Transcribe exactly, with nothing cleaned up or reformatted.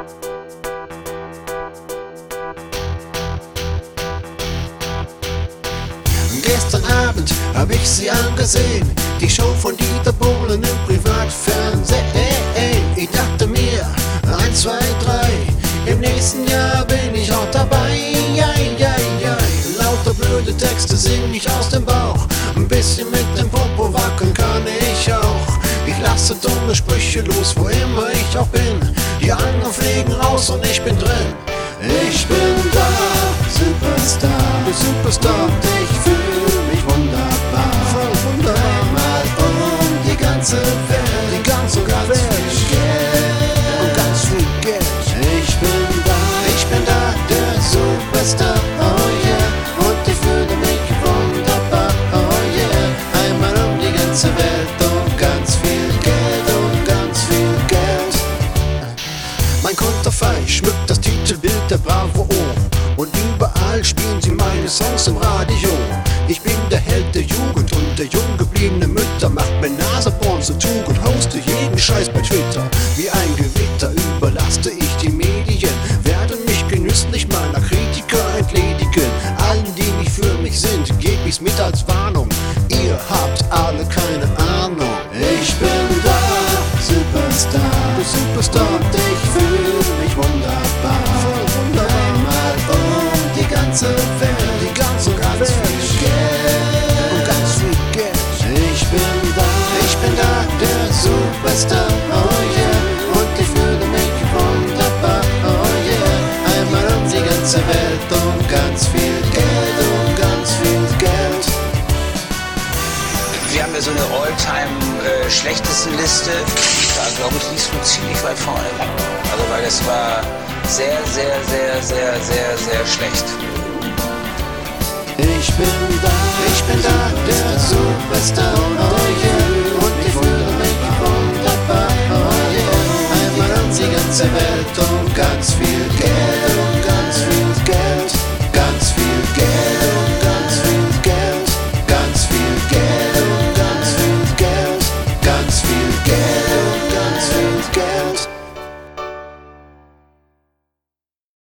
Gestern Abend hab ich sie angesehen, die Show von Dieter Bohlen im Privatfernsehen. Ich dachte mir, eins, zwei, drei, im nächsten Jahr bin ich auch dabei. Jai, jai, jai. Lauter blöde Texte sing ich aus dem Bauch, ein bisschen mit dem Popo wackeln kann ich auch. Ich lasse dumme Sprüche los, wo immer ich auch bin, die anderen fliegen raus und ich bin drin. Ich bin da, Superstar, du Superstar, ich fühle mich wunderbar, voll wunderbar. Einmal um die ganze Welt, die ganze ganz Welt, viel Geld und ganz viel Geld. Ich bin da, ich bin da, der Superstar, oh yeah, und ich fühle mich wunderbar, oh yeah. Einmal um die ganze Welt und ganz viel Geld und ganz viel Geld. Mein Konterfei schmückt das Titelbild der Bravo und überall spielen sie meine Songs im Radio. Ich bin der Held der Jugend und der jung gebliebene Mütter, macht mir Naseborn zur Tugend, hoste jeden Scheiß bei Twitter. Wie ein Gewitter überlaste ich die Medien, werde mich genüsslich meiner Kritiker entledigen. Allen, die nicht für mich sind, geb ich's mit als Warnung, ihr habt alle keine Ahnung. Ich bin da, Superstar, du Superstar, ich fühle mich wunderbar, voll wunderbar. Einmal um die ganze Welt, die ganze ganz viel Geld und ganz viel Geld. Ich bin da, ich bin da, der Superstar, oh yeah, und ich fühle mich wunderbar, oh yeah. Einmal um die ganze Welt und ganz viel Geld und ganz viel Geld. Wir haben ja so eine All-Time-Schlechtesten-Liste. Da glaube ich, liegst du ziemlich weit vorne. Also weil das war sehr, sehr, sehr, sehr, sehr, sehr schlecht. Ich bin da, ich bin da, der Superstar, oh yeah, und ich fühle mich wunderbar, oh yeah. Einmal um die ganze Welt und ganz viel Geld.